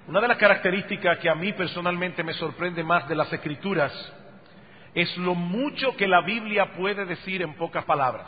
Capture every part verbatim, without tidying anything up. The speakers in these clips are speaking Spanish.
Una de las características que a mí personalmente me sorprende más de las Escrituras es lo mucho que la Biblia puede decir en pocas palabras.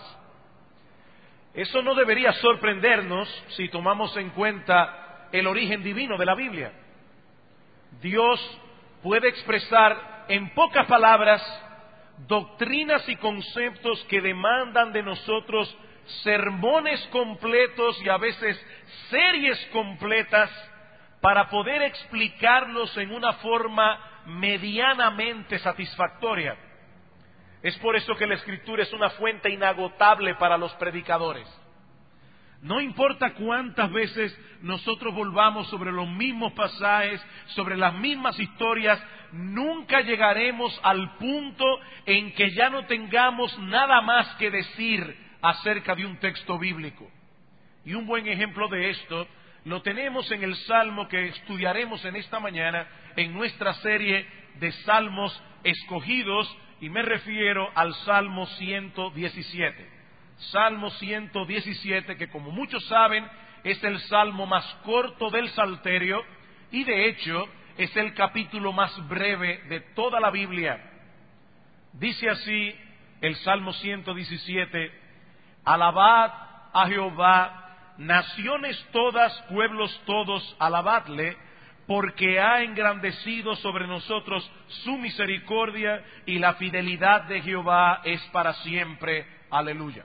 Eso no debería sorprendernos si tomamos en cuenta el origen divino de la Biblia. Dios puede expresar en pocas palabras doctrinas y conceptos que demandan de nosotros sermones completos y a veces series completas para poder explicarlos en una forma medianamente satisfactoria. Es por eso que la Escritura es una fuente inagotable para los predicadores. No importa cuántas veces nosotros volvamos sobre los mismos pasajes, sobre las mismas historias, nunca llegaremos al punto en que ya no tengamos nada más que decir acerca de un texto bíblico. Y un buen ejemplo de esto lo tenemos en el Salmo que estudiaremos en esta mañana en nuestra serie de Salmos escogidos, y me refiero al Salmo ciento diecisiete. Salmo ciento diecisiete, que como muchos saben, es el salmo más corto del Salterio y de hecho es el capítulo más breve de toda la Biblia. Dice así el Salmo ciento diecisiete: alabad a Jehová, naciones todas, pueblos todos, alabadle, porque ha engrandecido sobre nosotros su misericordia y la fidelidad de Jehová es para siempre. Aleluya.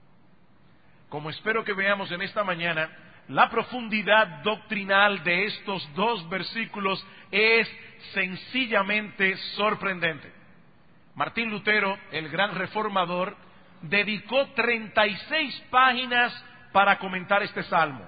Como espero que veamos en esta mañana, la profundidad doctrinal de estos dos versículos es sencillamente sorprendente. Martín Lutero, el gran reformador, dedicó treinta y seis páginas para comentar este salmo.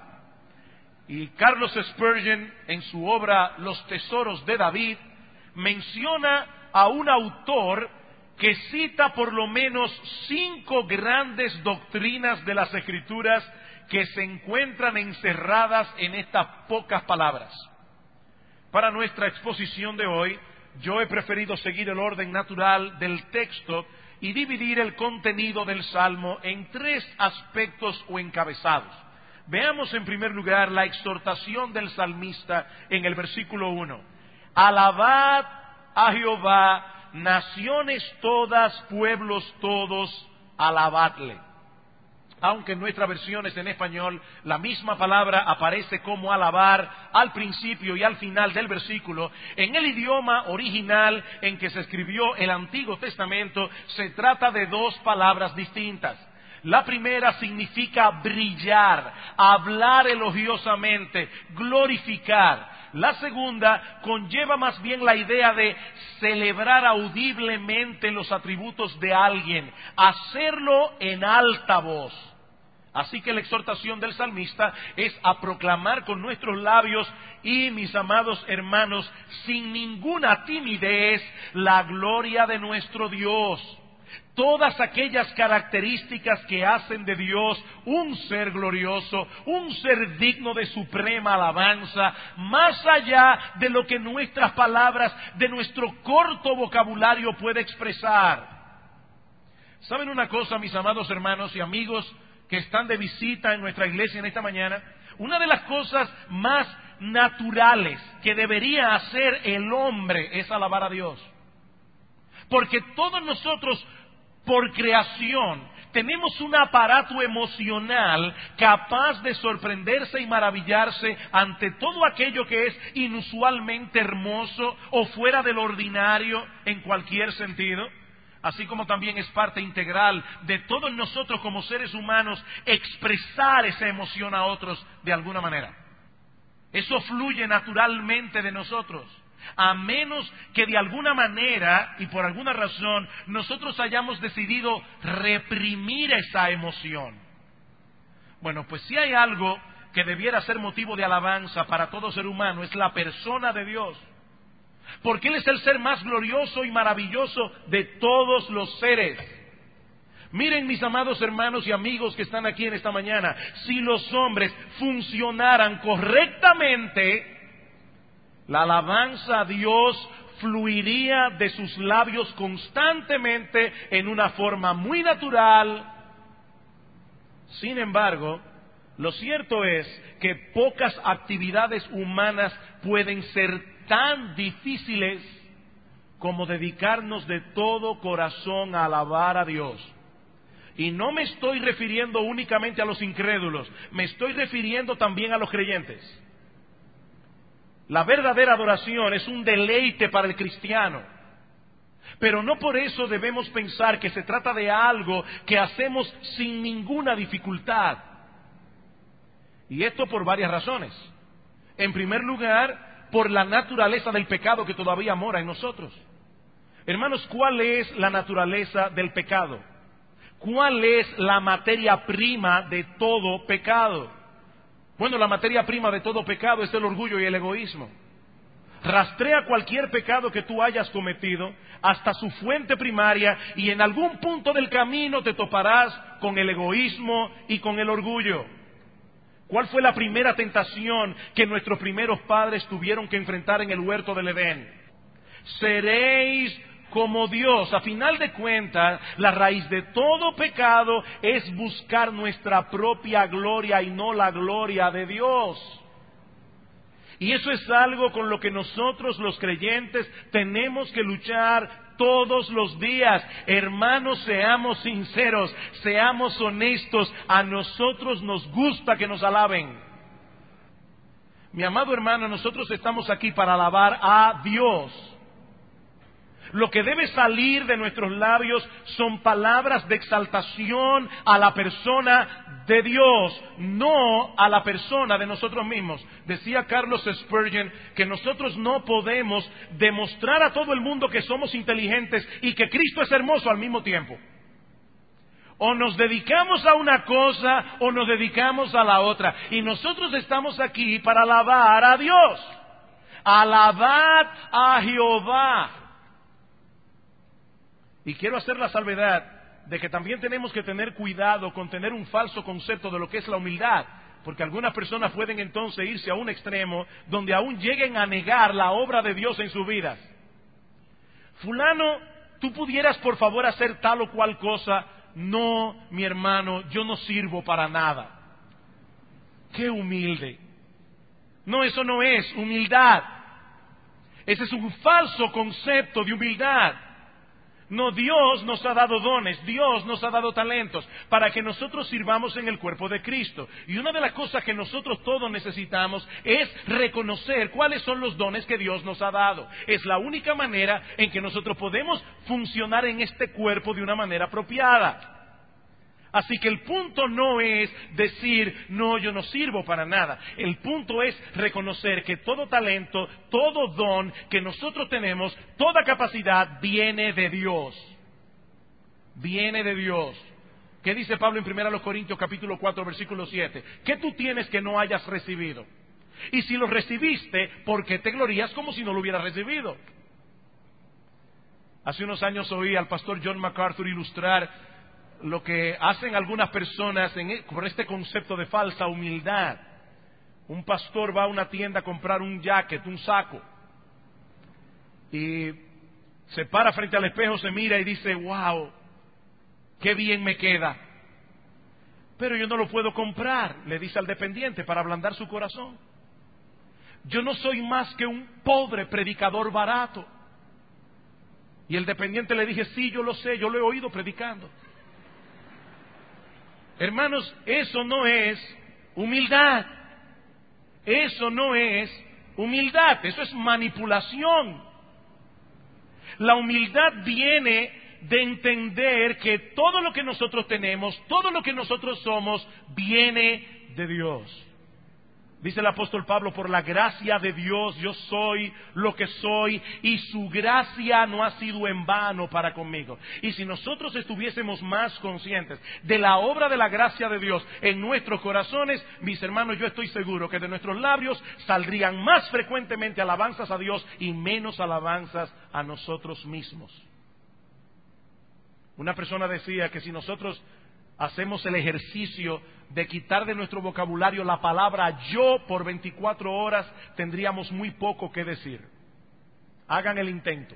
Y Carlos Spurgeon, en su obra Los Tesoros de David, menciona a un autor que cita por lo menos cinco grandes doctrinas de las Escrituras que se encuentran encerradas en estas pocas palabras. Para nuestra exposición de hoy, yo he preferido seguir el orden natural del texto y dividir el contenido del Salmo en tres aspectos o encabezados. Veamos en primer lugar la exhortación del salmista en el versículo uno. Alabad a Jehová, naciones todas, pueblos todos, alabadle. Aunque en nuestras versiones en español la misma palabra aparece como alabar al principio y al final del versículo, en el idioma original en que se escribió el Antiguo Testamento se trata de dos palabras distintas. La primera significa brillar, hablar elogiosamente, glorificar. La segunda conlleva más bien la idea de celebrar audiblemente los atributos de alguien, hacerlo en alta voz. Así que la exhortación del salmista es a proclamar con nuestros labios y, mis amados hermanos, sin ninguna timidez, la gloria de nuestro Dios. Todas aquellas características que hacen de Dios un ser glorioso, un ser digno de suprema alabanza, más allá de lo que nuestras palabras, de nuestro corto vocabulario puede expresar. ¿Saben una cosa, mis amados hermanos y amigos que están de visita en nuestra iglesia en esta mañana? Una de las cosas más naturales que debería hacer el hombre es alabar a Dios. Porque todos nosotros, por creación, tenemos un aparato emocional capaz de sorprenderse y maravillarse ante todo aquello que es inusualmente hermoso o fuera del ordinario en cualquier sentido. Así como también es parte integral de todos nosotros como seres humanos expresar esa emoción a otros de alguna manera. Eso fluye naturalmente de nosotros. A menos que de alguna manera y por alguna razón nosotros hayamos decidido reprimir esa emoción. Bueno, pues si hay algo que debiera ser motivo de alabanza para todo ser humano es la persona de Dios. Porque Él es el ser más glorioso y maravilloso de todos los seres. Miren, mis amados hermanos y amigos que están aquí en esta mañana, si los hombres funcionaran correctamente, la alabanza a Dios fluiría de sus labios constantemente en una forma muy natural. Sin embargo, Lo cierto es que pocas actividades humanas pueden ser tan difíciles como dedicarnos de todo corazón a alabar a Dios. Y no me estoy refiriendo únicamente a los incrédulos, me estoy refiriendo también a los creyentes. La verdadera adoración es un deleite para el cristiano, pero no por eso debemos pensar que se trata de algo que hacemos sin ninguna dificultad. Y esto por varias razones. En primer lugar, por la naturaleza del pecado que todavía mora en nosotros. Hermanos, ¿cuál es la naturaleza del pecado? ¿Cuál es la materia prima de todo pecado? Bueno, la materia prima de todo pecado es el orgullo y el egoísmo. Rastrea cualquier pecado que tú hayas cometido hasta su fuente primaria y en algún punto del camino te toparás con el egoísmo y con el orgullo. ¿Cuál fue la primera tentación que nuestros primeros padres tuvieron que enfrentar en el huerto del Edén? Seréis como Dios. A final de cuentas, la raíz de todo pecado es buscar nuestra propia gloria y no la gloria de Dios. Y eso es algo con lo que nosotros los creyentes tenemos que luchar todos los días. Hermanos, seamos sinceros, seamos honestos. A nosotros nos gusta que nos alaben. Mi amado hermano, nosotros estamos aquí para alabar a Dios. Lo que debe salir de nuestros labios son palabras de exaltación a la persona de Dios, no a la persona de nosotros mismos. Decía Carlos Spurgeon que nosotros no podemos demostrar a todo el mundo que somos inteligentes y que Cristo es hermoso al mismo tiempo. O nos dedicamos a una cosa o nos dedicamos a la otra. Y nosotros estamos aquí para alabar a Dios. Alabad a Jehová. Y quiero hacer la salvedad de que también tenemos que tener cuidado con tener un falso concepto de lo que es la humildad, porque algunas personas pueden entonces irse a un extremo donde aún lleguen a negar la obra de Dios en sus vidas. Fulano, tú pudieras por favor hacer tal o cual cosa. No, mi hermano, yo no sirvo para nada. ¡Qué humilde! No, eso no es humildad. Ese es un falso concepto de humildad. No, Dios nos ha dado dones, Dios nos ha dado talentos para que nosotros sirvamos en el cuerpo de Cristo. Y una de las cosas que nosotros todos necesitamos es reconocer cuáles son los dones que Dios nos ha dado. Es la única manera en que nosotros podemos funcionar en este cuerpo de una manera apropiada. Así que el punto no es decir, no, yo no sirvo para nada. El punto es reconocer que todo talento, todo don que nosotros tenemos, toda capacidad viene de Dios. Viene de Dios. ¿Qué dice Pablo en primera Corintios capítulo cuatro, versículo siete? ¿Qué tú tienes que no hayas recibido? Y si lo recibiste, ¿por qué te glorías como si no lo hubieras recibido? Hace unos años oí al pastor John MacArthur ilustrar lo que hacen algunas personas en, por este concepto de falsa humildad. Un pastor va a una tienda a comprar un jacket, un saco, y se para frente al espejo, se mira y dice, wow, qué bien me queda. Pero yo no lo puedo comprar, le dice al dependiente para ablandar su corazón. Yo no soy más que un pobre predicador barato. Y el dependiente le dije, sí, yo lo sé, yo lo he oído predicando. Hermanos, eso no es humildad. Eso no es humildad, eso es manipulación. La humildad viene de entender que todo lo que nosotros tenemos, todo lo que nosotros somos, viene de Dios. Dice el apóstol Pablo, por la gracia de Dios yo soy lo que soy y su gracia no ha sido en vano para conmigo. Y si nosotros estuviésemos más conscientes de la obra de la gracia de Dios en nuestros corazones, mis hermanos, yo estoy seguro que de nuestros labios saldrían más frecuentemente alabanzas a Dios y menos alabanzas a nosotros mismos. Una persona decía que si nosotros hacemos el ejercicio de quitar de nuestro vocabulario la palabra yo por veinticuatro horas, tendríamos muy poco que decir. Hagan el intento.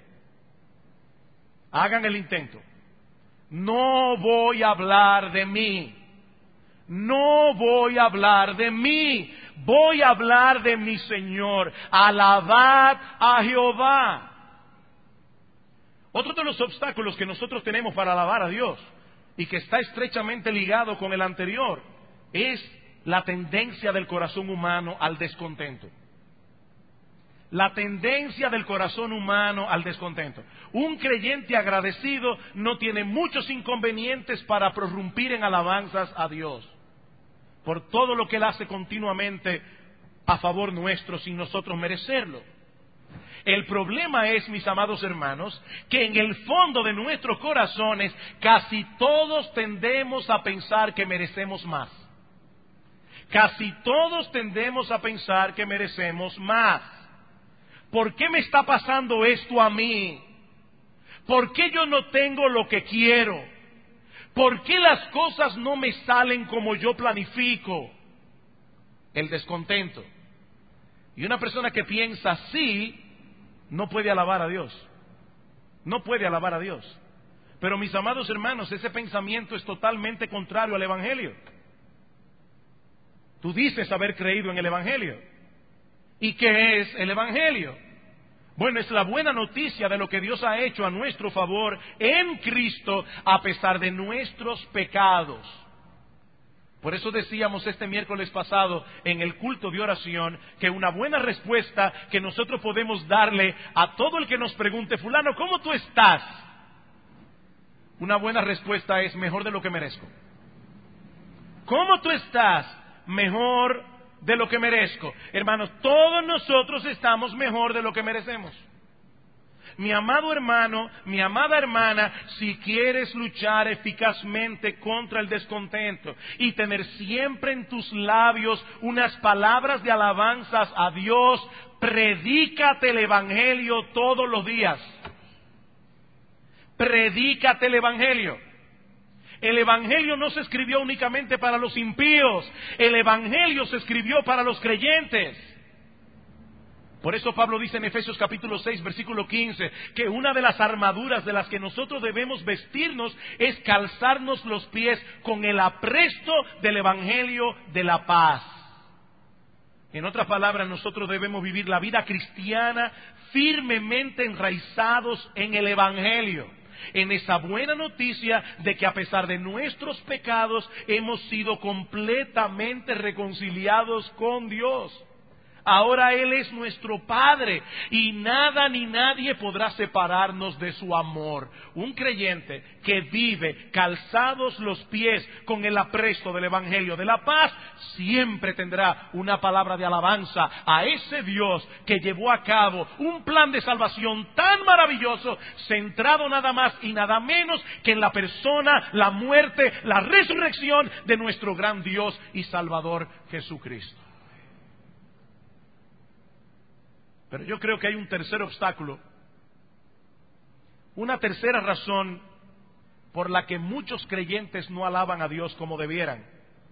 Hagan el intento. No voy a hablar de mí. no voy a hablar de mí, voy a hablar de mi Señor. Alabad a Jehová. Otro de los obstáculos que nosotros tenemos para alabar a Dios, y que está estrechamente ligado con el anterior, es la tendencia del corazón humano al descontento. La tendencia del corazón humano al descontento. Un creyente agradecido no tiene muchos inconvenientes para prorrumpir en alabanzas a Dios, por todo lo que Él hace continuamente a favor nuestro sin nosotros merecerlo. El problema es, mis amados hermanos, que en el fondo de nuestros corazones casi todos tendemos a pensar que merecemos más. Casi todos tendemos a pensar que merecemos más. ¿Por qué me está pasando esto a mí? ¿Por qué yo no tengo lo que quiero? ¿Por qué las cosas no me salen como yo planifico? El descontento. Y una persona que piensa así no puede alabar a Dios. No puede alabar a Dios. Pero mis amados hermanos, ese pensamiento es totalmente contrario al Evangelio. Tú dices haber creído en el Evangelio. ¿Y qué es el Evangelio? Bueno, es la buena noticia de lo que Dios ha hecho a nuestro favor en Cristo a pesar de nuestros pecados. Por eso decíamos este miércoles pasado en el culto de oración que una buena respuesta que nosotros podemos darle a todo el que nos pregunte, fulano, ¿cómo tú estás? Una buena respuesta es mejor de lo que merezco. ¿Cómo tú estás? Mejor de lo que merezco. Hermanos, todos nosotros estamos mejor de lo que merecemos. Mi amado hermano, mi amada hermana, si quieres luchar eficazmente contra el descontento y tener siempre en tus labios unas palabras de alabanzas a Dios, predícate el Evangelio todos los días. Predícate el Evangelio. El Evangelio no se escribió únicamente para los impíos, el Evangelio se escribió para los creyentes. Por eso Pablo dice en Efesios capítulo seis, versículo quince, que una de las armaduras de las que nosotros debemos vestirnos es calzarnos los pies con el apresto del Evangelio de la paz. En otras palabras, nosotros debemos vivir la vida cristiana firmemente enraizados en el Evangelio, en esa buena noticia de que a pesar de nuestros pecados hemos sido completamente reconciliados con Dios. Ahora Él es nuestro Padre y nada ni nadie podrá separarnos de su amor. Un creyente que vive calzados los pies con el apresto del Evangelio de la paz siempre tendrá una palabra de alabanza a ese Dios que llevó a cabo un plan de salvación tan maravilloso, centrado nada más y nada menos que en la persona, la muerte, la resurrección de nuestro gran Dios y Salvador Jesucristo. Pero yo creo que hay un tercer obstáculo, una tercera razón por la que muchos creyentes no alaban a Dios como debieran.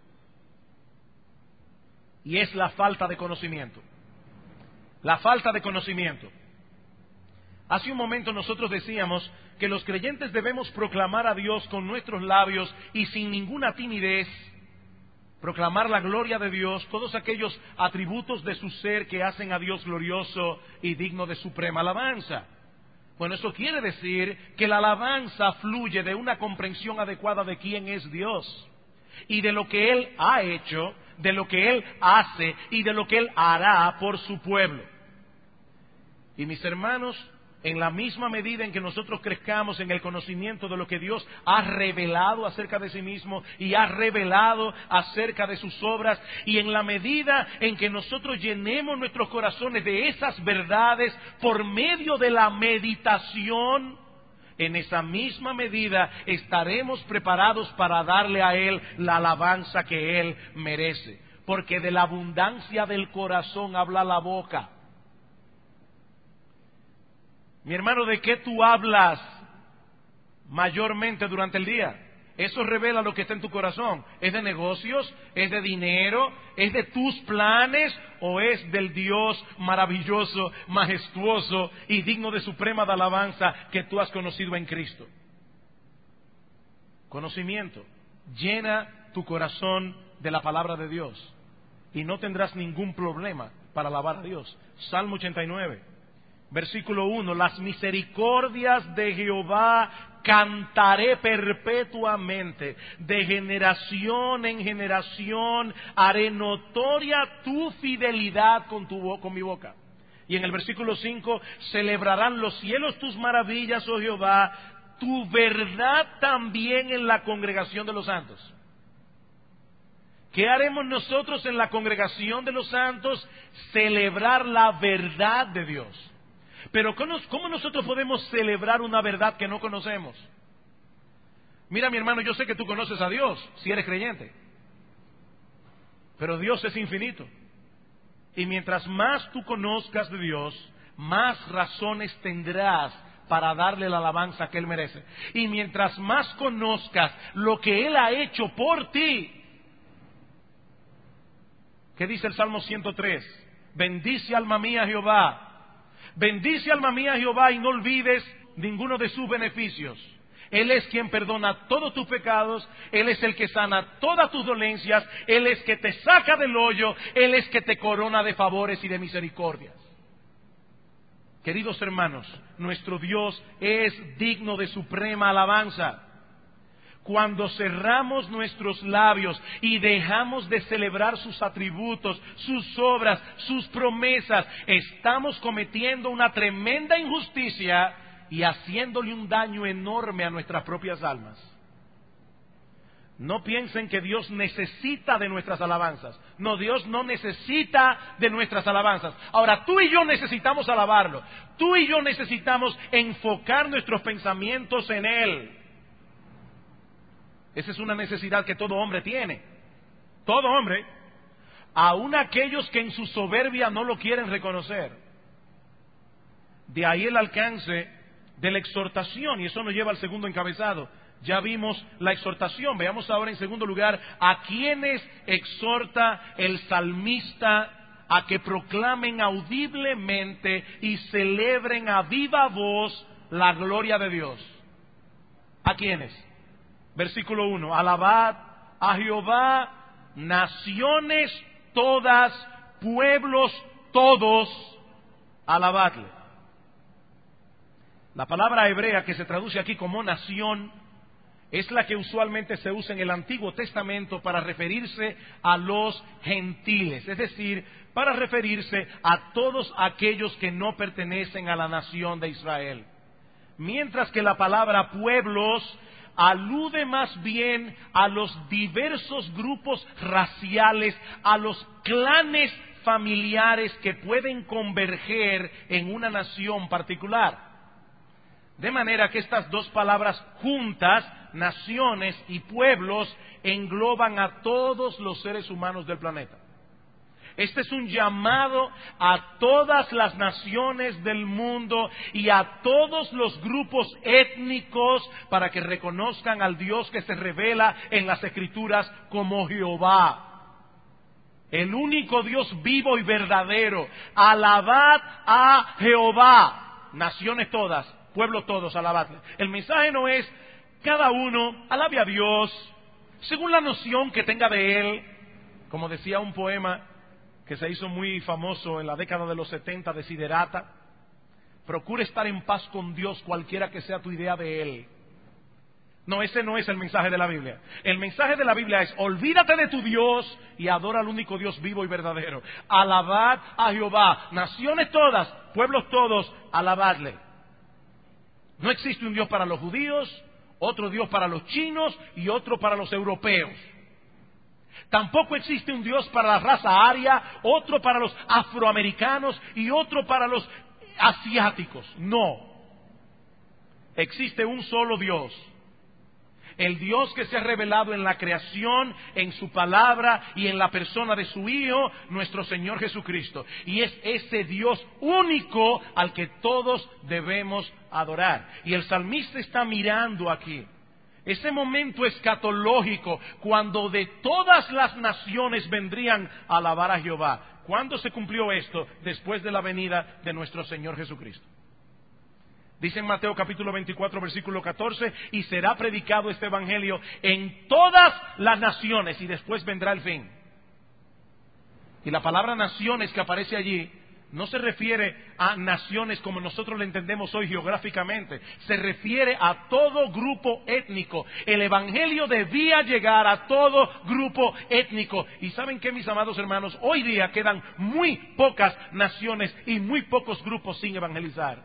Y es la falta de conocimiento. La falta de conocimiento. Hace un momento nosotros decíamos que los creyentes debemos proclamar a Dios con nuestros labios y sin ninguna timidez. Proclamar la gloria de Dios, todos aquellos atributos de su ser que hacen a Dios glorioso y digno de suprema alabanza. Bueno, eso quiere decir que la alabanza fluye de una comprensión adecuada de quién es Dios y de lo que Él ha hecho, de lo que Él hace y de lo que Él hará por su pueblo. Y mis hermanos, en la misma medida en que nosotros crezcamos en el conocimiento de lo que Dios ha revelado acerca de sí mismo y ha revelado acerca de sus obras, y en la medida en que nosotros llenemos nuestros corazones de esas verdades por medio de la meditación, en esa misma medida estaremos preparados para darle a Él la alabanza que Él merece. Porque de la abundancia del corazón habla la boca. Mi hermano, ¿de qué tú hablas mayormente durante el día? Eso revela lo que está en tu corazón. ¿Es de negocios? ¿Es de dinero? ¿Es de tus planes? ¿O es del Dios maravilloso, majestuoso y digno de suprema de alabanza que tú has conocido en Cristo? Conocimiento. Llena tu corazón de la palabra de Dios y no tendrás ningún problema para alabar a Dios. Salmo ochenta y nueve, versículo uno: las misericordias de Jehová cantaré perpetuamente, de generación en generación haré notoria tu fidelidad con, tu, con mi boca. Y en el versículo cinco: celebrarán los cielos tus maravillas, oh Jehová, tu verdad también en la congregación de los santos. ¿Qué haremos nosotros en la congregación de los santos? Celebrar la verdad de Dios. Pero ¿cómo nosotros podemos celebrar una verdad que no conocemos? Mira, mi hermano, yo sé que tú conoces a Dios, si eres creyente. Pero Dios es infinito. Y mientras más tú conozcas de Dios, más razones tendrás para darle la alabanza que Él merece. Y mientras más conozcas lo que Él ha hecho por ti. ¿Qué dice el Salmo ciento tres? Bendice alma mía Jehová. Bendice alma mía Jehová y no olvides ninguno de sus beneficios. Él es quien perdona todos tus pecados, Él es el que sana todas tus dolencias, Él es que te saca del hoyo, Él es que te corona de favores y de misericordias. Queridos hermanos, nuestro Dios es digno de suprema alabanza. Cuando cerramos nuestros labios y dejamos de celebrar sus atributos, sus obras, sus promesas, estamos cometiendo una tremenda injusticia y haciéndole un daño enorme a nuestras propias almas. No piensen que Dios necesita de nuestras alabanzas. No, Dios no necesita de nuestras alabanzas. Ahora, tú y yo necesitamos alabarlo. Tú y yo necesitamos enfocar nuestros pensamientos en Él. Esa es una necesidad que todo hombre tiene. Todo hombre, aun aquellos que en su soberbia no lo quieren reconocer. De ahí el alcance de la exhortación, y eso nos lleva al segundo encabezado. Ya vimos la exhortación, veamos ahora en segundo lugar a quienes exhorta el salmista a que proclamen audiblemente y celebren a viva voz la gloria de Dios. ¿A quiénes? Versículo uno: alabad a Jehová, naciones todas, pueblos todos, alabadle. La palabra hebrea que se traduce aquí como nación es la que usualmente se usa en el Antiguo Testamento para referirse a los gentiles, es decir, para referirse a todos aquellos que no pertenecen a la nación de Israel. Mientras que la palabra pueblos alude más bien a los diversos grupos raciales, a los clanes familiares que pueden converger en una nación particular. De manera que estas dos palabras juntas, naciones y pueblos, engloban a todos los seres humanos del planeta. Este es un llamado a todas las naciones del mundo y a todos los grupos étnicos para que reconozcan al Dios que se revela en las Escrituras como Jehová, el único Dios vivo y verdadero. Alabad a Jehová, naciones todas, pueblos todos, alabadle. El mensaje no es cada uno alabe a Dios según la noción que tenga de Él, como decía un poema que se hizo muy famoso en la década de los setenta, de Siderata. Procura estar en paz con Dios cualquiera que sea tu idea de Él. No, ese no es el mensaje de la Biblia. El mensaje de la Biblia es: olvídate de tu Dios y adora al único Dios vivo y verdadero. Alabad a Jehová, naciones todas, pueblos todos, alabadle. No existe un Dios para los judíos, otro Dios para los chinos y otro para los europeos. Tampoco existe un Dios para la raza aria, otro para los afroamericanos y otro para los asiáticos. No. Existe un solo Dios. El Dios que se ha revelado en la creación, en su palabra y en la persona de su Hijo, nuestro Señor Jesucristo. Y es ese Dios único al que todos debemos adorar. Y el salmista está mirando aquí ese momento escatológico cuando de todas las naciones vendrían a alabar a Jehová. ¿Cuándo se cumplió esto? Después de la venida de nuestro Señor Jesucristo. Dice en Mateo capítulo veinticuatro, versículo catorce, y será predicado este evangelio en todas las naciones y después vendrá el fin. Y la palabra naciones que aparece allí no se refiere a naciones como nosotros lo entendemos hoy geográficamente, se refiere a todo grupo étnico. El evangelio debía llegar a todo grupo étnico. Y ¿saben qué, mis amados hermanos? Hoy día quedan muy pocas naciones y muy pocos grupos sin evangelizar.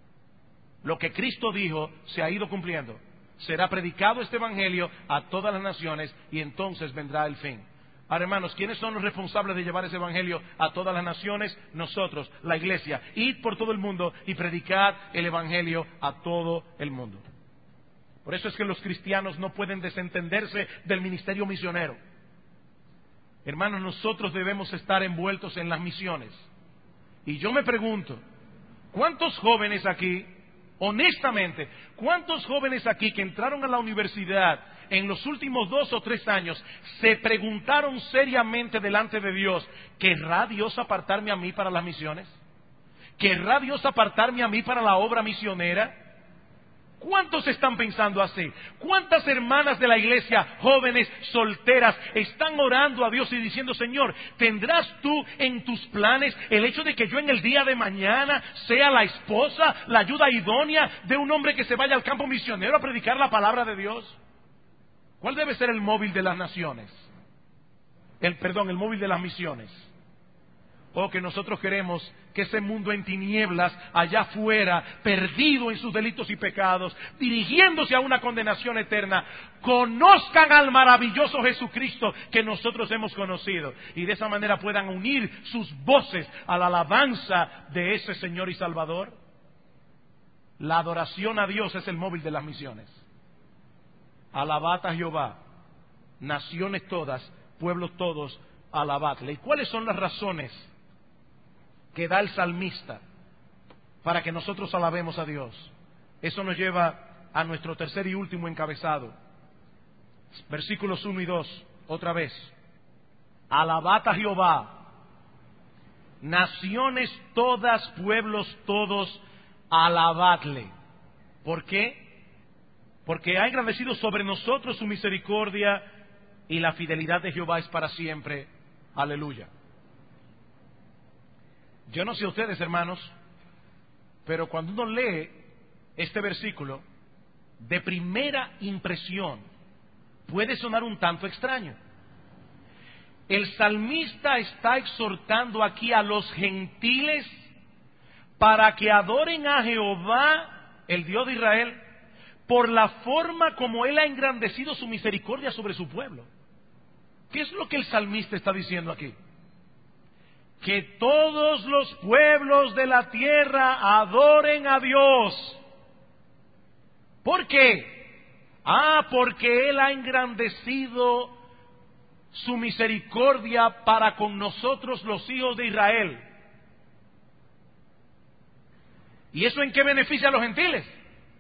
Lo que Cristo dijo se ha ido cumpliendo. Será predicado este evangelio a todas las naciones y entonces vendrá el fin. Ahora, hermanos, ¿quiénes son los responsables de llevar ese evangelio a todas las naciones? Nosotros, la iglesia. Id por todo el mundo y predicad el evangelio a todo el mundo. Por eso es que los cristianos no pueden desentenderse del ministerio misionero. Hermanos, nosotros debemos estar envueltos en las misiones. Y yo me pregunto, ¿cuántos jóvenes aquí, honestamente, cuántos jóvenes aquí que entraron a la universidad en los últimos dos o tres años se preguntaron seriamente delante de Dios, ¿querrá Dios apartarme a mí para las misiones? ¿Querrá Dios apartarme a mí para la obra misionera? ¿Cuántos están pensando así? ¿Cuántas hermanas de la iglesia, jóvenes, solteras, están orando a Dios y diciendo, Señor, ¿tendrás tú en tus planes el hecho de que yo en el día de mañana sea la esposa, la ayuda idónea de un hombre que se vaya al campo misionero a predicar la palabra de Dios? ¿Cuál debe ser el móvil de las naciones? El perdón, el móvil de las misiones. O que nosotros queremos que ese mundo en tinieblas, allá afuera, perdido en sus delitos y pecados, dirigiéndose a una condenación eterna, conozcan al maravilloso Jesucristo que nosotros hemos conocido. Y de esa manera puedan unir sus voces a la alabanza de ese Señor y Salvador. La adoración a Dios es el móvil de las misiones. Alabad a Jehová, naciones todas, pueblos todos, alabadle. ¿Y cuáles son las razones que da el salmista para que nosotros alabemos a Dios? Eso nos lleva a nuestro tercer y último encabezado. Versículos uno y dos, otra vez. Alabad a Jehová, naciones todas, pueblos todos, alabadle. ¿Por qué? Porque ha engrandecido sobre nosotros su misericordia y la fidelidad de Jehová es para siempre. Aleluya. Yo no sé ustedes, hermanos, pero cuando uno lee este versículo, de primera impresión, puede sonar un tanto extraño. El salmista está exhortando aquí a los gentiles para que adoren a Jehová, el Dios de Israel, por la forma como Él ha engrandecido su misericordia sobre su pueblo. ¿Qué es lo que el salmista está diciendo aquí? Que todos los pueblos de la tierra adoren a Dios. ¿Por qué? Ah, porque Él ha engrandecido su misericordia para con nosotros los hijos de Israel. ¿Y eso en qué beneficia a los gentiles?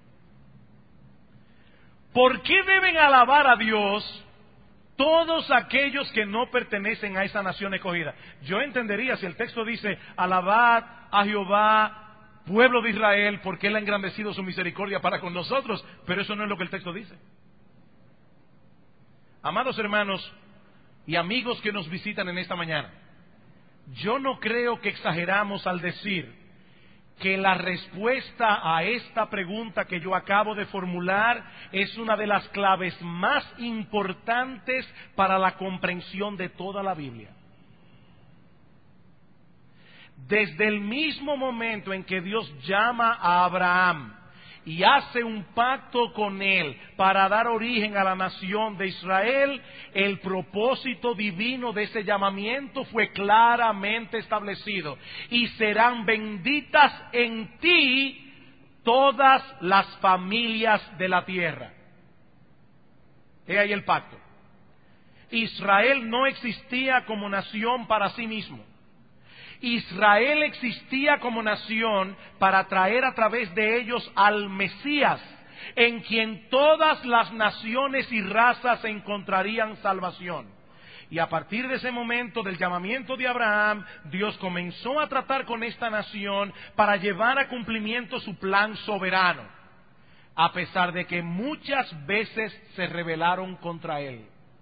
¿Por qué deben alabar a Dios todos aquellos que no pertenecen a esa nación escogida? Yo entendería si el texto dice, alabad a Jehová, pueblo de Israel, porque Él ha engrandecido su misericordia para con nosotros, pero eso no es lo que el texto dice. Amados hermanos y amigos que nos visitan en esta mañana, yo no creo que exageramos al decir que la respuesta a esta pregunta que yo acabo de formular es una de las claves más importantes para la comprensión de toda la Biblia. Desde el mismo momento en que Dios llama a Abraham y hace un pacto con él para dar origen a la nación de Israel, el propósito divino de ese llamamiento fue claramente establecido. Y serán benditas en ti todas las familias de la tierra. He ahí el pacto. Israel no existía como nación para sí mismo. Israel existía como nación para traer a través de ellos al Mesías, en quien todas las naciones y razas encontrarían salvación. Y a partir de ese momento del llamamiento de Abraham, Dios comenzó a tratar con esta nación para llevar a cumplimiento su plan soberano, a pesar de que muchas veces se rebelaron contra él.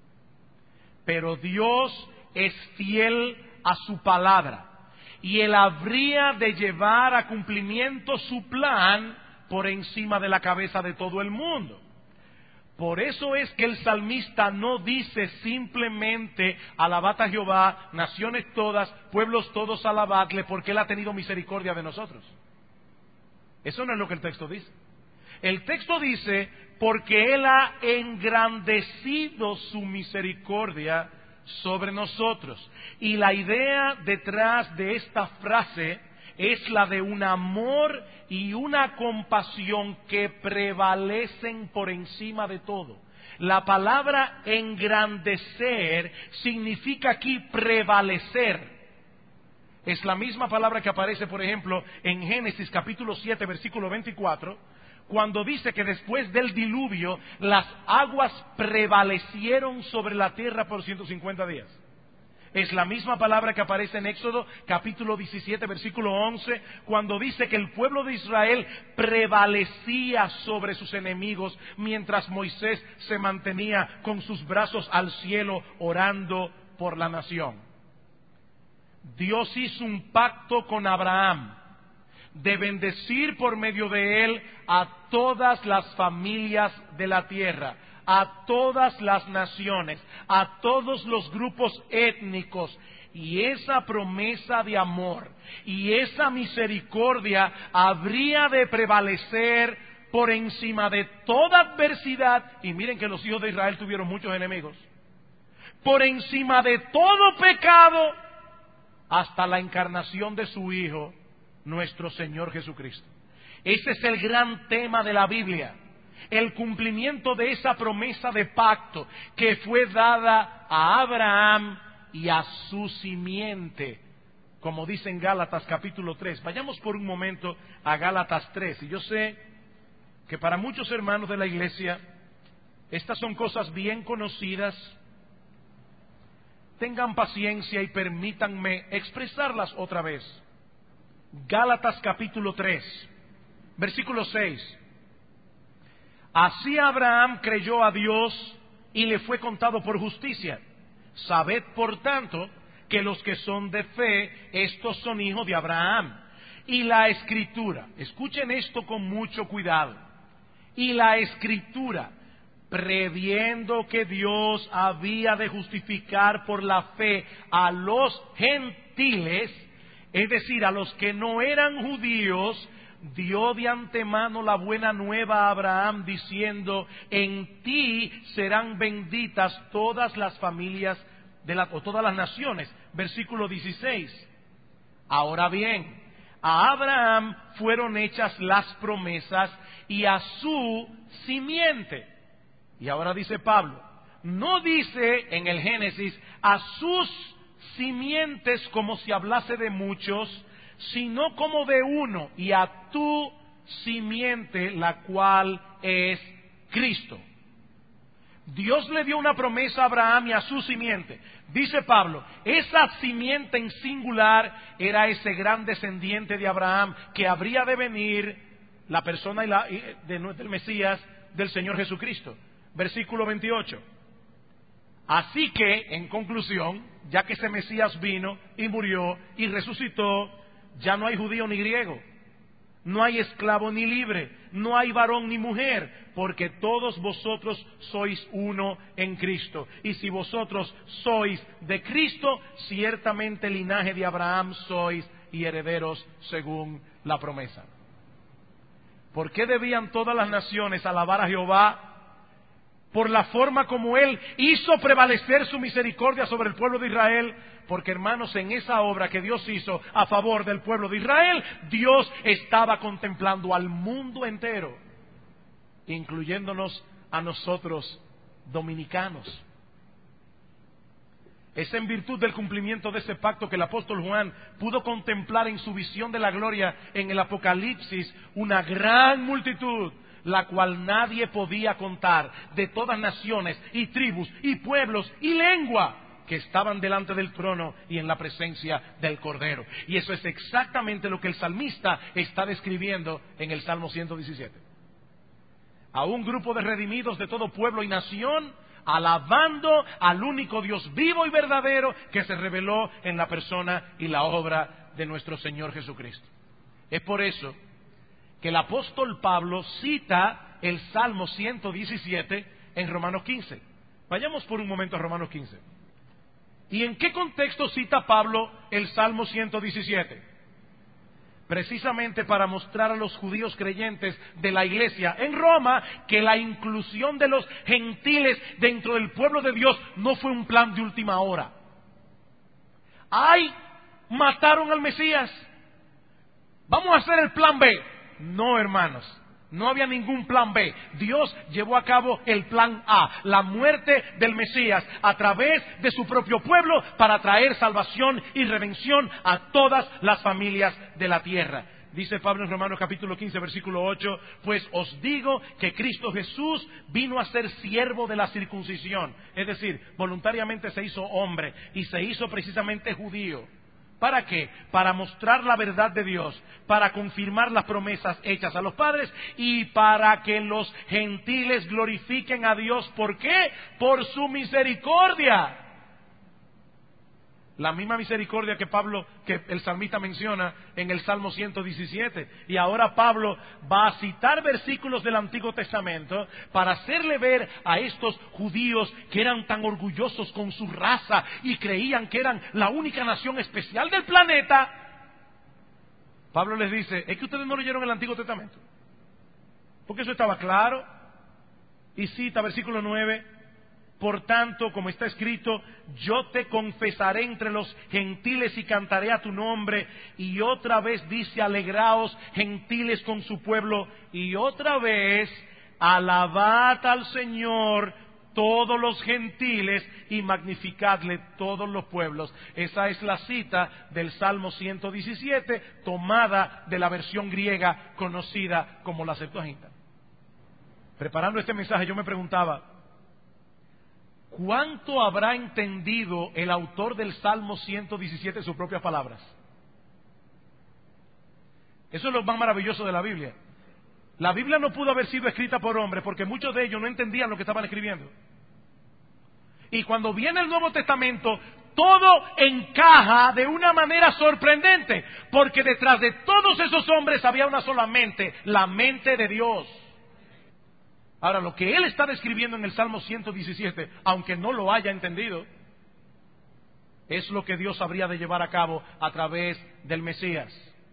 Pero Dios es fiel a su palabra, y él habría de llevar a cumplimiento su plan por encima de la cabeza de todo el mundo. Por eso es que el salmista no dice simplemente alabad a Jehová, naciones todas, pueblos todos alabadle, porque él ha tenido misericordia de nosotros. Eso no es lo que el texto dice. El texto dice porque él ha engrandecido su misericordia sobre nosotros. Y la idea detrás de esta frase es la de un amor y una compasión que prevalecen por encima de todo. La palabra engrandecer significa aquí prevalecer. Es la misma palabra que aparece, por ejemplo, en Génesis capítulo siete, versículo veinticuatro, cuando dice que después del diluvio las aguas prevalecieron sobre la tierra por ciento cincuenta días. Es la misma palabra que aparece en Éxodo capítulo diecisiete, versículo once, cuando dice que el pueblo de Israel prevalecía sobre sus enemigos mientras Moisés se mantenía con sus brazos al cielo orando por la nación. Dios hizo un pacto con Abraham de bendecir por medio de él a todas las familias de la tierra, a todas las naciones, a todos los grupos étnicos, y esa promesa de amor y esa misericordia habría de prevalecer por encima de toda adversidad. Y miren que los hijos de Israel tuvieron muchos enemigos, por encima de todo pecado, hasta la encarnación de su Hijo, nuestro Señor Jesucristo. Ese es el gran tema de la Biblia, el cumplimiento de esa promesa de pacto que fue dada a Abraham y a su simiente, como dice en Gálatas capítulo tres. Vayamos por un momento a Gálatas tres. Y yo sé que para muchos hermanos de la iglesia estas son cosas bien conocidas. Tengan paciencia y permítanme expresarlas otra vez. Gálatas capítulo tres, versículo seis. Así Abraham creyó a Dios y le fue contado por justicia. Sabed, por tanto, que los que son de fe, estos son hijos de Abraham. Y la Escritura, escuchen esto con mucho cuidado, y la Escritura, previendo que Dios había de justificar por la fe a los gentiles, es decir, a los que no eran judíos, dio de antemano la buena nueva a Abraham, diciendo: en ti serán benditas todas las familias de la, o todas las naciones. Versículo dieciséis. Ahora bien, a Abraham fueron hechas las promesas y a su simiente. Y ahora dice Pablo, no dice en el Génesis a sus simientes como si hablase de muchos, sino como de uno, y a tu simiente, la cual es Cristo. Dios le dio una promesa a Abraham y a su simiente. Dice Pablo, esa simiente en singular era ese gran descendiente de Abraham que habría de venir, la persona y la, de, del Mesías, del Señor Jesucristo. Versículo veintiocho. Así que, en conclusión, ya que ese Mesías vino y murió y resucitó, ya no hay judío ni griego, no hay esclavo ni libre, no hay varón ni mujer, porque todos vosotros sois uno en Cristo. Y si vosotros sois de Cristo, ciertamente linaje de Abraham sois y herederos según la promesa. ¿Por qué debían todas las naciones alabar a Jehová? Por la forma como Él hizo prevalecer su misericordia sobre el pueblo de Israel. Porque, hermanos, en esa obra que Dios hizo a favor del pueblo de Israel, Dios estaba contemplando al mundo entero, incluyéndonos a nosotros dominicanos. Es en virtud del cumplimiento de ese pacto que el apóstol Juan pudo contemplar en su visión de la gloria en el Apocalipsis una gran multitud, la cual nadie podía contar, de todas naciones y tribus y pueblos y lengua, que estaban delante del trono y en la presencia del Cordero. Y eso es exactamente lo que el salmista está describiendo en el Salmo ciento diecisiete. A un grupo de redimidos de todo pueblo y nación, alabando al único Dios vivo y verdadero que se reveló en la persona y la obra de nuestro Señor Jesucristo. Es por eso que el apóstol Pablo cita el Salmo ciento diecisiete en Romanos quince. Vayamos por un momento a Romanos quince. ¿Y en qué contexto cita Pablo el Salmo ciento diecisiete? Precisamente para mostrar a los judíos creyentes de la iglesia en Roma que la inclusión de los gentiles dentro del pueblo de Dios no fue un plan de última hora. ¡Ay! Mataron al Mesías. Vamos a hacer el plan B. No, hermanos. No había ningún plan B. Dios llevó a cabo el plan A, la muerte del Mesías a través de su propio pueblo para traer salvación y redención a todas las familias de la tierra. Dice Pablo en Romanos capítulo quince, versículo ocho, pues os digo que Cristo Jesús vino a ser siervo de la circuncisión. Es decir, voluntariamente se hizo hombre y se hizo precisamente judío. ¿Para qué? Para mostrar la verdad de Dios, para confirmar las promesas hechas a los padres y para que los gentiles glorifiquen a Dios. ¿Por qué? Por su misericordia. La misma misericordia que Pablo, que el salmista menciona en el Salmo ciento diecisiete. Y ahora Pablo va a citar versículos del Antiguo Testamento para hacerle ver a estos judíos que eran tan orgullosos con su raza y creían que eran la única nación especial del planeta. Pablo les dice, es que ustedes no leyeron el Antiguo Testamento, porque eso estaba claro. Y cita versículo nueve. Por tanto, como está escrito, yo te confesaré entre los gentiles y cantaré a tu nombre. Y otra vez dice, alegraos gentiles con su pueblo. Y otra vez, alabad al Señor todos los gentiles y magnificadle todos los pueblos. Esa es la cita del Salmo ciento diecisiete, tomada de la versión griega conocida como la Septuaginta. Preparando este mensaje yo me preguntaba, ¿cuánto habrá entendido el autor del Salmo ciento diecisiete sus propias palabras? Eso es lo más maravilloso de la Biblia. La Biblia no pudo haber sido escrita por hombres porque muchos de ellos no entendían lo que estaban escribiendo. Y cuando viene el Nuevo Testamento, todo encaja de una manera sorprendente, porque detrás de todos esos hombres había una sola mente, la mente de Dios. Ahora, lo que él está describiendo en el Salmo ciento diecisiete, aunque no lo haya entendido, es lo que Dios habría de llevar a cabo a través del Mesías.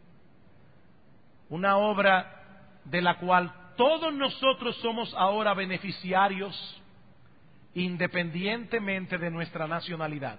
Una obra de la cual todos nosotros somos ahora beneficiarios, independientemente de nuestra nacionalidad.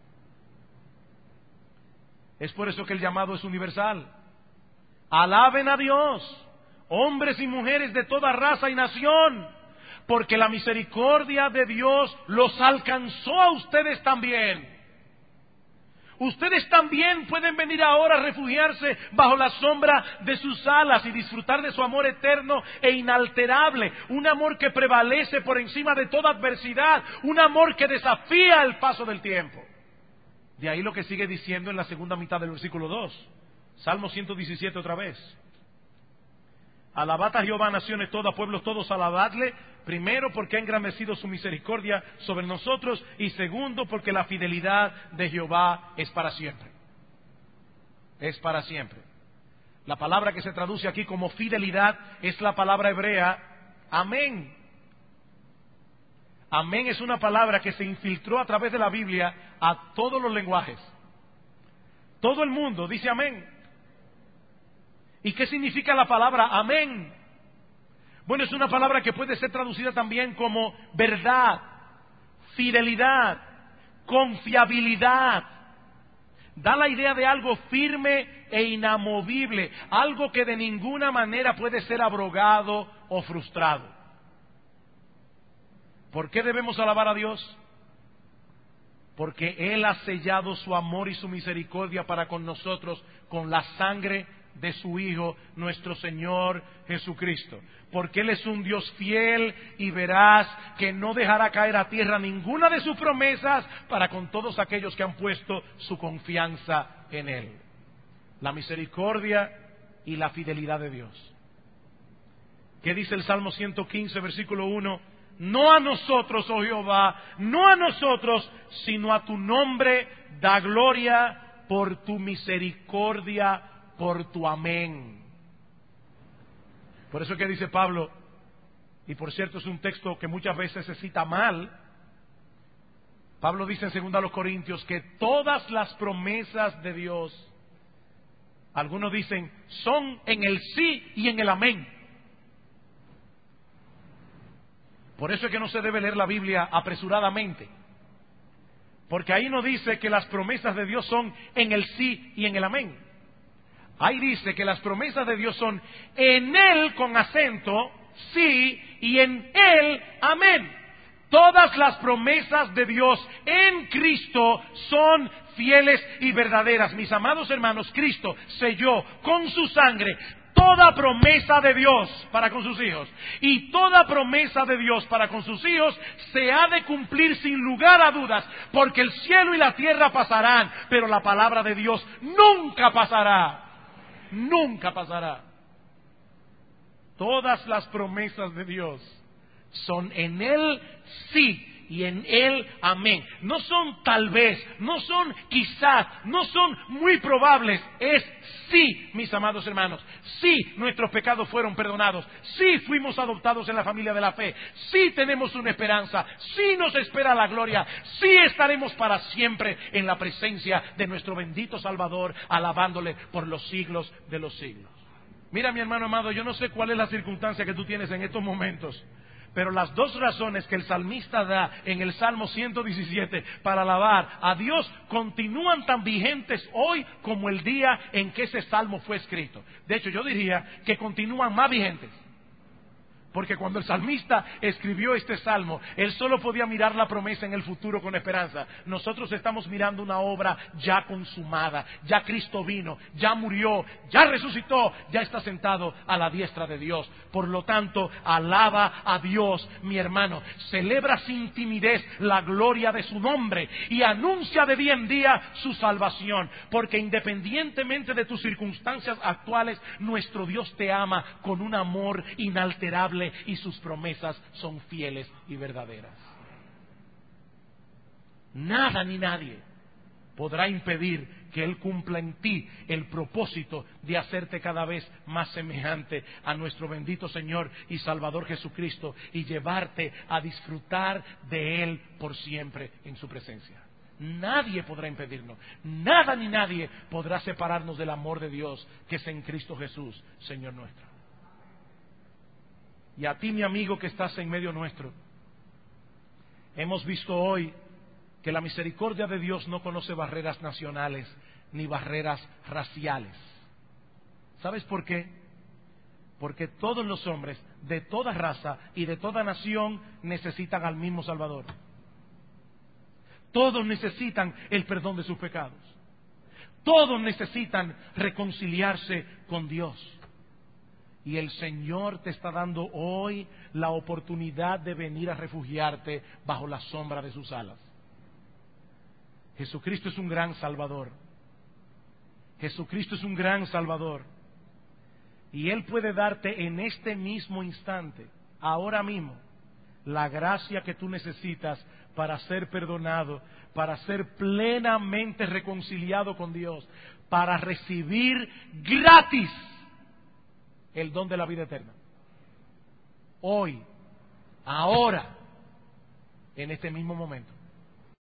Es por eso que el llamado es universal. Alaben a Dios, hombres y mujeres de toda raza y nación, porque la misericordia de Dios los alcanzó a ustedes también. Ustedes también pueden venir ahora a refugiarse bajo la sombra de sus alas y disfrutar de su amor eterno e inalterable, un amor que prevalece por encima de toda adversidad, un amor que desafía el paso del tiempo. De ahí lo que sigue diciendo en la segunda mitad del versículo dos, Salmo ciento diecisiete otra vez. Alabad a Jehová, naciones todas, pueblos todos, alabadle. Primero, porque ha engrandecido su misericordia sobre nosotros. Y segundo, porque la fidelidad de Jehová es para siempre. Es para siempre. La palabra que se traduce aquí como fidelidad es la palabra hebrea amén. Amén es una palabra que se infiltró a través de la Biblia a todos los lenguajes. Todo el mundo dice amén. ¿Y qué significa la palabra amén? Bueno, es una palabra que puede ser traducida también como verdad, fidelidad, confiabilidad. Da la idea de algo firme e inamovible, algo que de ninguna manera puede ser abrogado o frustrado. ¿Por qué debemos alabar a Dios? Porque Él ha sellado su amor y su misericordia para con nosotros con la sangre de su Hijo, nuestro Señor Jesucristo. Porque Él es un Dios fiel y veraz, que no dejará caer a tierra ninguna de sus promesas para con todos aquellos que han puesto su confianza en Él. La misericordia y la fidelidad de Dios. ¿Qué dice el Salmo ciento quince, versículo uno? No a nosotros, oh Jehová, no a nosotros, sino a tu nombre da gloria por tu misericordia, por tu amén. Por eso es que dice Pablo, y por cierto es un texto que muchas veces se cita mal, Pablo dice en segunda a los Corintios que todas las promesas de Dios, algunos dicen, son en el sí y en el amén. Por eso es que no se debe leer la Biblia apresuradamente, porque ahí no dice que las promesas de Dios son en el sí y en el amén. Ahí dice que las promesas de Dios son en Él con acento, sí, y en Él, amén. Todas las promesas de Dios en Cristo son fieles y verdaderas. Mis amados hermanos, Cristo selló con su sangre toda promesa de Dios para con sus hijos. Y toda promesa de Dios para con sus hijos se ha de cumplir sin lugar a dudas, porque el cielo y la tierra pasarán, pero la palabra de Dios nunca pasará. Nunca pasará. Todas las promesas de Dios son en Él sí y en Él amén. No son tal vez, no son quizás, no son muy probables. Es sí, mis amados hermanos. Sí, nuestros pecados fueron perdonados. Sí, fuimos adoptados en la familia de la fe. Sí, tenemos una esperanza. Sí, nos espera la gloria. Sí, estaremos para siempre en la presencia de nuestro bendito Salvador, alabándole por los siglos de los siglos. Mira, mi hermano amado, yo no sé cuál es la circunstancia que tú tienes en estos momentos, pero las dos razones que el salmista da en el Salmo ciento diecisiete para alabar a Dios continúan tan vigentes hoy como el día en que ese salmo fue escrito. De hecho, yo diría que continúan más vigentes. Porque cuando el salmista escribió este salmo, él solo podía mirar la promesa en el futuro con esperanza. Nosotros estamos mirando una obra ya consumada. Ya Cristo vino, ya murió, ya resucitó, ya está sentado a la diestra de Dios. Por lo tanto, alaba a Dios, mi hermano. Celebra sin timidez la gloria de su nombre y anuncia de día en día su salvación. Porque independientemente de tus circunstancias actuales, nuestro Dios te ama con un amor inalterable y sus promesas son fieles y verdaderas. Nada ni nadie podrá impedir que Él cumpla en ti el propósito de hacerte cada vez más semejante a nuestro bendito Señor y Salvador Jesucristo y llevarte a disfrutar de Él por siempre en su presencia. Nadie podrá impedirnos, nada ni nadie podrá separarnos del amor de Dios que es en Cristo Jesús, Señor nuestro. Y a ti, mi amigo, que estás en medio nuestro, hemos visto hoy que la misericordia de Dios no conoce barreras nacionales ni barreras raciales. ¿Sabes por qué? Porque todos los hombres de toda raza y de toda nación necesitan al mismo Salvador. Todos necesitan el perdón de sus pecados. Todos necesitan reconciliarse con Dios. Y el Señor te está dando hoy la oportunidad de venir a refugiarte bajo la sombra de sus alas. Jesucristo es un gran Salvador. Jesucristo es un gran Salvador. Y Él puede darte en este mismo instante, ahora mismo, la gracia que tú necesitas para ser perdonado, para ser plenamente reconciliado con Dios, para recibir gratis el don de la vida eterna. Hoy, ahora, en este mismo momento.